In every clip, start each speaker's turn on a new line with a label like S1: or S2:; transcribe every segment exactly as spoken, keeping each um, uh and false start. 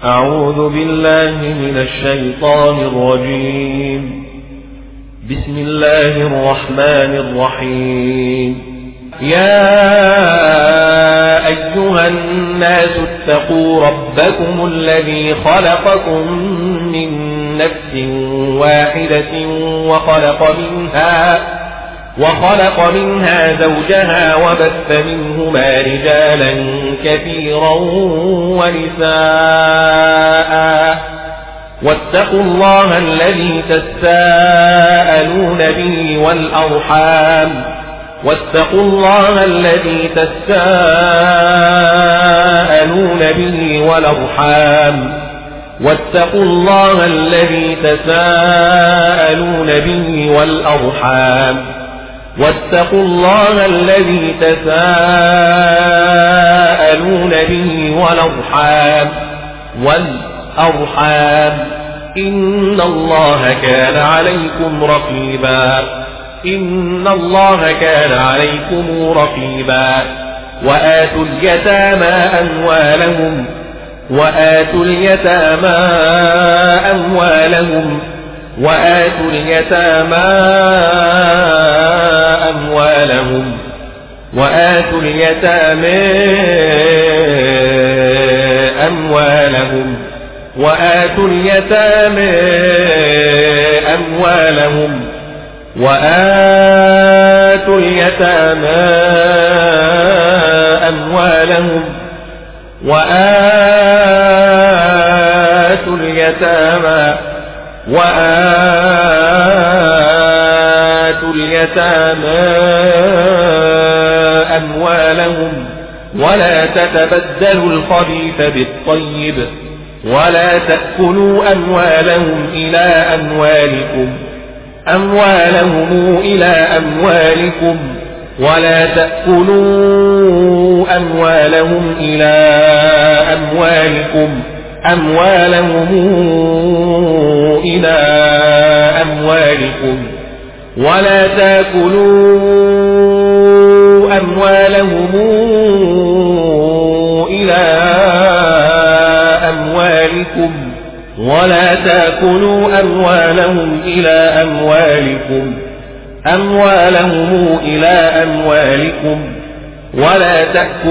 S1: أعوذ بالله من الشيطان الرجيم. بسم الله الرحمن الرحيم. يا أيها الناس اتقوا ربكم الذي خلقكم من نفس واحدة وخلق منها وخلق منها زوجها وبث منهما رجالا كثيرا ونساء واتقوا الله الذي تساءلون به والأرحام واتقوا الله الذي تساءلون به والأرحام واتقوا الله الذي تساءلون به والأرحام واتقوا الله الذي تساءلون به والأرحام والأرحام إن الله كان عليكم رقيبا إن الله كان عليكم رقيبا وآتوا اليتامى أموالهم وآتوا اليتامى أموالهم وآتوا اليتامى أموالهم وآتوا اليتامى أموالهم وآتوا اليتامى أموالهم وآتوا اليتامى أموالهم وآتوا اليتامى وآتوا اليتامى أموالهم ولا تتبدلوا الخبيث بالطيب ولا تأكلوا أموالهم إلى أموالكم أموالهم إلى أموالكم ولا تأكلوا أموالهم إلى أموالكم أموالهم إلى أموالكم ولا تأكلوا أموالهم إلى أموالكم ولا تأكلوا أموالهم إلى أموالكم أموالهم إلى أموالكم ولا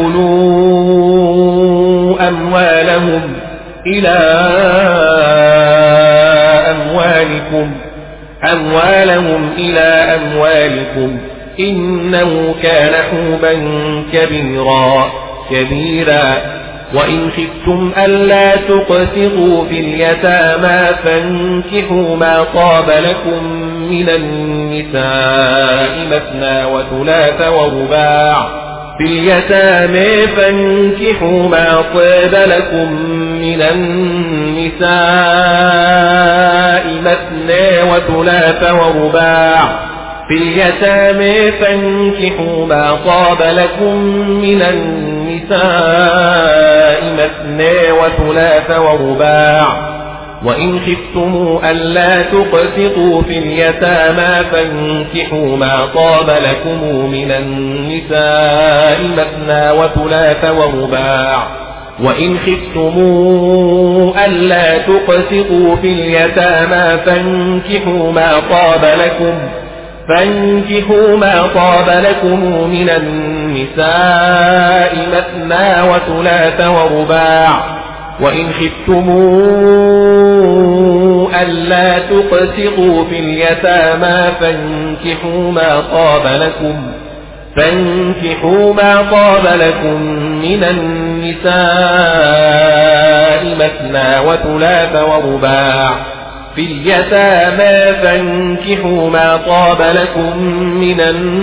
S1: تأكلوا أموالهم إلى أموالكم أموالهم إلى أموالكم إنه كان حوبا كبيرا كبيرا وإن خفتم ألا تقسطوا في اليتامى فانكحوا ما طاب لكم من النساء مثنى وثلاث ورباع في اليتامى فانكحوا ما طاب لكم من النساء مثنى وثلاث ورباع في اليتامى فانكحوا ما طاب لكم من النساء مثنى وثلاث ورباع وإن خفتم ألا تقسطوا في اليتامى فانكحوا ما طاب لكم من النساء مثنى وثلاث ورباع وإن خفتم ألا تقسطوا في اليتامى فانكحوا ما طاب لكم فانكحوا ما طاب لكم من النساء مثنى وثلاث ورباع وإن خفتم ألا تقسطوا في اليتامى فانكحوا ما طاب لكم فانكحوا ما طاب لكم من النساء مثنى وثلاث ورباع في اليتامى فانكحوا ما طاب لكم من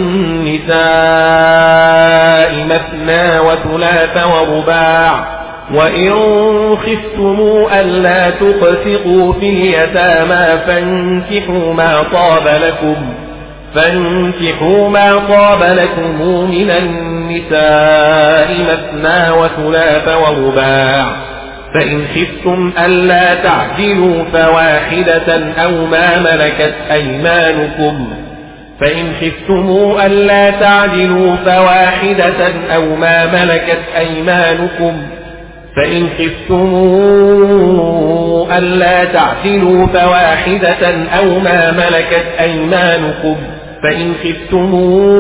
S1: النساء مثنى وثلاث ورباع وإن خفتم ألا تقسطوا في اليتامى فانكحوا ما طاب لكم فانكحوا ما طاب لكم من النساء مثنى وثلاث ورباع فإن خفتم ألا تعدلوا فواحدة أو ما ملكت أيمانكم فإن خفتم ألا تعدلوا فواحدة أو ما ملكت أيمانكم فإن خفتم ألا تعدلوا فواحدة أو ما ملكت أيمانكم فإن خفتم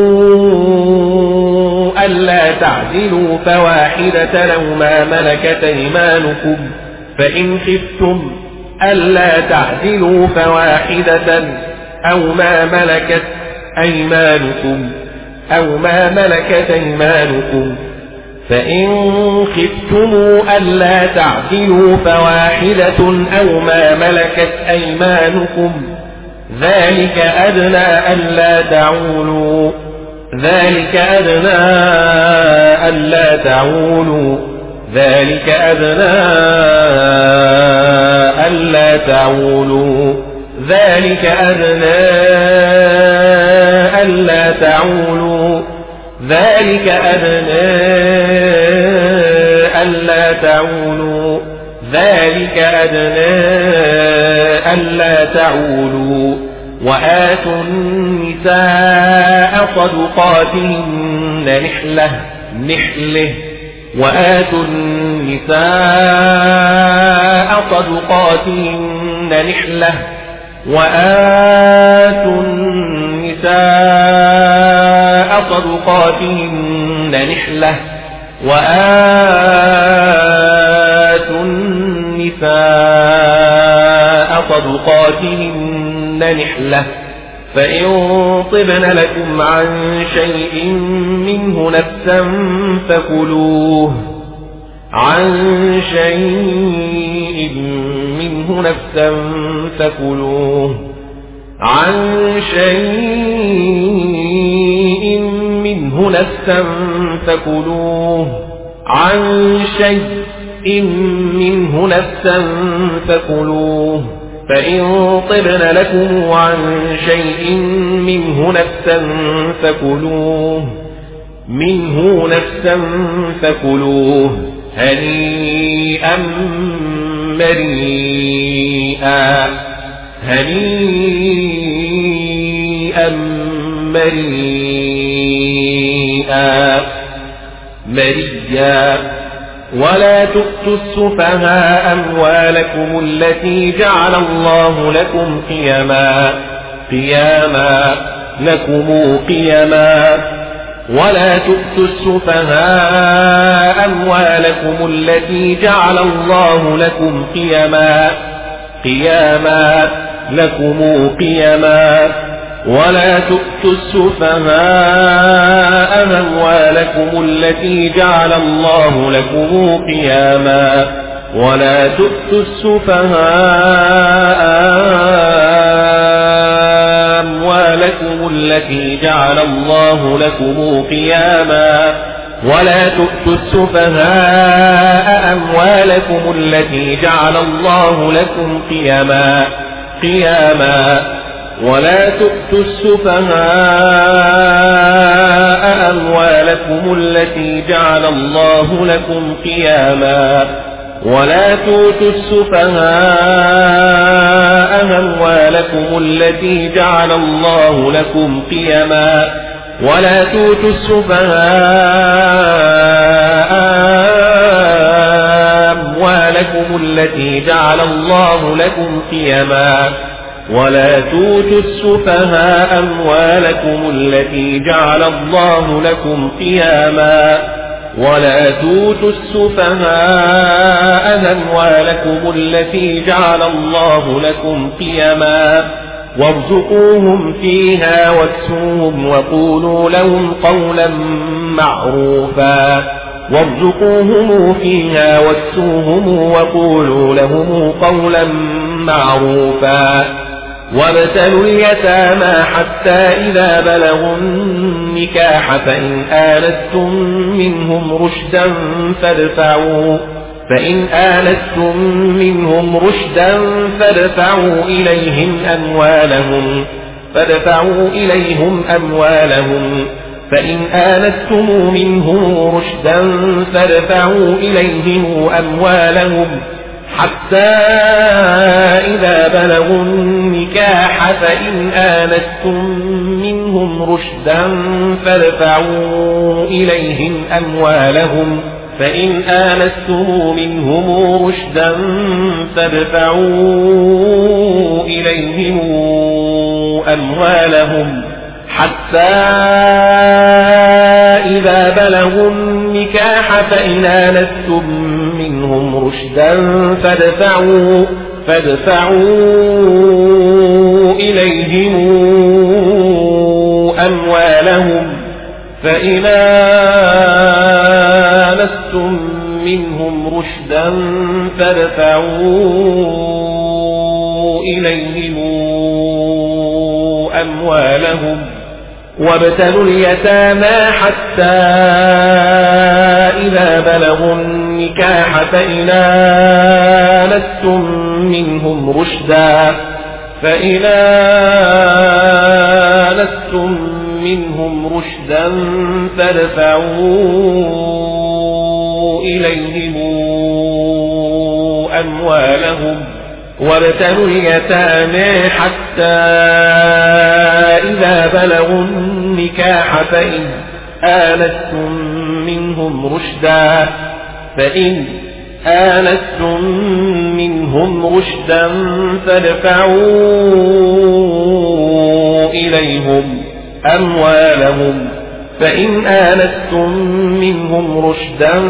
S1: ألا تعدلوا فواحدة أو ما ملكت أيمانكم فإن خفتم ألا تعدلوا فواحدة أو ما ملكت أيمانكم أو ما ملكت أيمانكم فإن خفتم ألا تعدلوا فواحدة أو ما ملكت أيمانكم ذلك أدنى ألا تعولوا ذلك أدنى ألا تعولوا ذلك أدنى ألا تعولوا ذلك أدنى ألا تعولوا ذلك أدنى ألا تعولوا ذلك أدنى ألا تعولوا وآتوا النساء صدقاتهن نحلة نحله وآتوا النساء صدقاتهن نحلة وآتوا النساء صدقاتهن نحلة وآتوا النساء صدقاتهن نحلة فإن طبن لكم عن شيء منه نفسا فكلوه عن شيء منه نفسا فكلوه عن شيء منه نفسا فكلوه عن شيء منه نفسا فكلوه فإن طبن لكم عن شيء منه نفسا فكلوه منه نفسا فكلوه هنيئا مريئا هنيئا مريئا مريا ولا تؤتوا السفهاء أموالكم التي جعل الله لكم قيما قياما لكم قيما ولا تؤتوا السفهاء أموالكم التي جعل الله لكم قيما قياما لكم قيما ولا تؤتوا السفهاء أموالكم التي جعل الله لكم قياما ولا تؤتوا السفهاء أموالكم التي جعل الله لكم قياما ولا تؤتوا السفهاء أموالكم التي جعل الله لكم قياما قياما ولا تؤتوا السفهاء أموالكم التي جعل الله لكم قياما ولا تؤتوا السفهاء أموالكم التي جعل الله لكم قياما ولا تؤتوا السفهاء أموالكم التي جعل الله لكم قياما ولا تؤتوا السفهاء أموالكم التي جعل الله لكم قياما ولا تؤتوا السفهاء أموالكم التي جعل الله لكم قياما وارزقوهم فيها واكسوهم وقولوا لهم قولا معروفا وارزقوهم فيها واكسوهم وقولوا لهم قولا معروفا وابتلوا اليتامى حتى إذا بلغوا النكاح فإن آنستم منهم رشدا فادفعوا فإن آنستم منهم رشدا فادفعوا إليهم أموالهم فادفعوا إليهم أموالهم فإن آنستم منهم رشدا فادفعوا إليهم أموالهم حتى إذا بلغوا النكاح فإن آنستم منهم رشدا فادفعوا إليهم أموالهم فإن آنستم منهم رشدا فادفعوا إليهم أموالهم حتى إذا بلغوا النكاح فإن آنستم منهم رشدا فادفعوا فادفعوا إليهم أموالهم فإن آنستم منهم رشدا فادفعوا إليهم أموالهم وابتلوا اليتامى حتى إذا بلغوا النكاح فإن آنستم منهم رشدا فإن آنستم منهم رشدا فادفعوا إليهم أموالهم وابتلوا اليتامى حتى إذا بلغوا النكاح فإن آنستم منهم رشدا فإن آنستم منهم رشدا فادفعوا إليهم أموالهم فإن آنستم منهم رشدا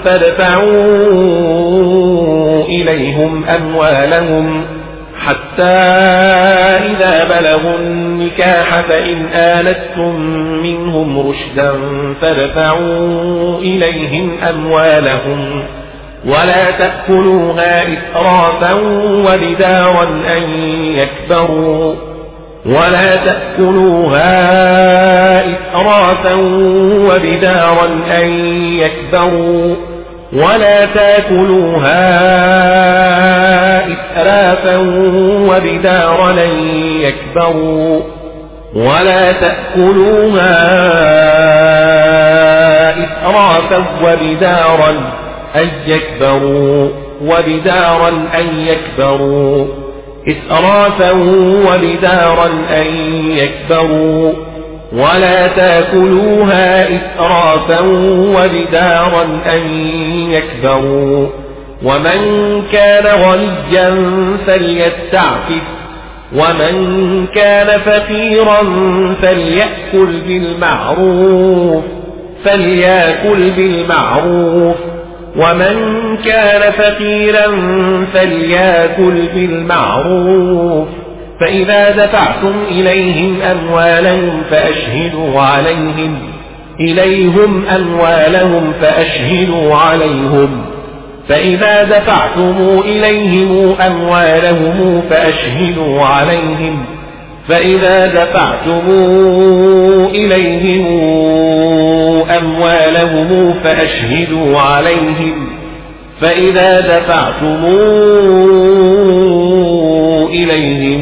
S1: فادفعوا إليهم أموالهم حتى إذا بلغوا النكاح فإن آنستم منهم رشدا فادفعوا إليهم أموالهم ولا تأكلوها إسرافا وبدارا أن يكبروا ولا تأكلوها إسرافا وبدارا أن يكبروا ولا تأكلوها إسرافا وبدارا أن يكبروا ولا تأكلوها إسرافا وبدارا أن يكبروا وبدارا أن يكبروا إسرافا وبدارا أن يكبروا ولا تأكلوها إسرافا وبدارا أن يكبروا ومن كان غنيا فليستعفف ومن كان فقيرا فليأكل بالمعروف فليأكل بالمعروف ومن كان فقيرا فليأكل بالمعروف فإذا دفعتم إليهم أموالهم فأشهدوا عليهم إليهم أموالهم فأشهدوا عليهم فإذا دفعتم إليهم أموالهم فأشهدوا عليهم فإذا دفعتم إليهم أموالهم فأشهدوا عليهم فإذا دفعتم إليهم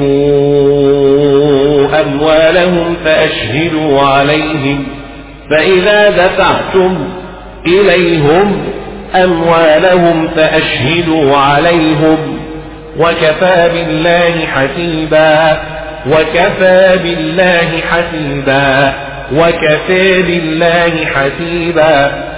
S1: أموالهم فأشهدوا عليهم فإذا دفعتم إليهم أموالهم فأشهدوا عليهم وكفى بالله حسيبا وكفى بالله حسيبا وكفى بالله حسيبا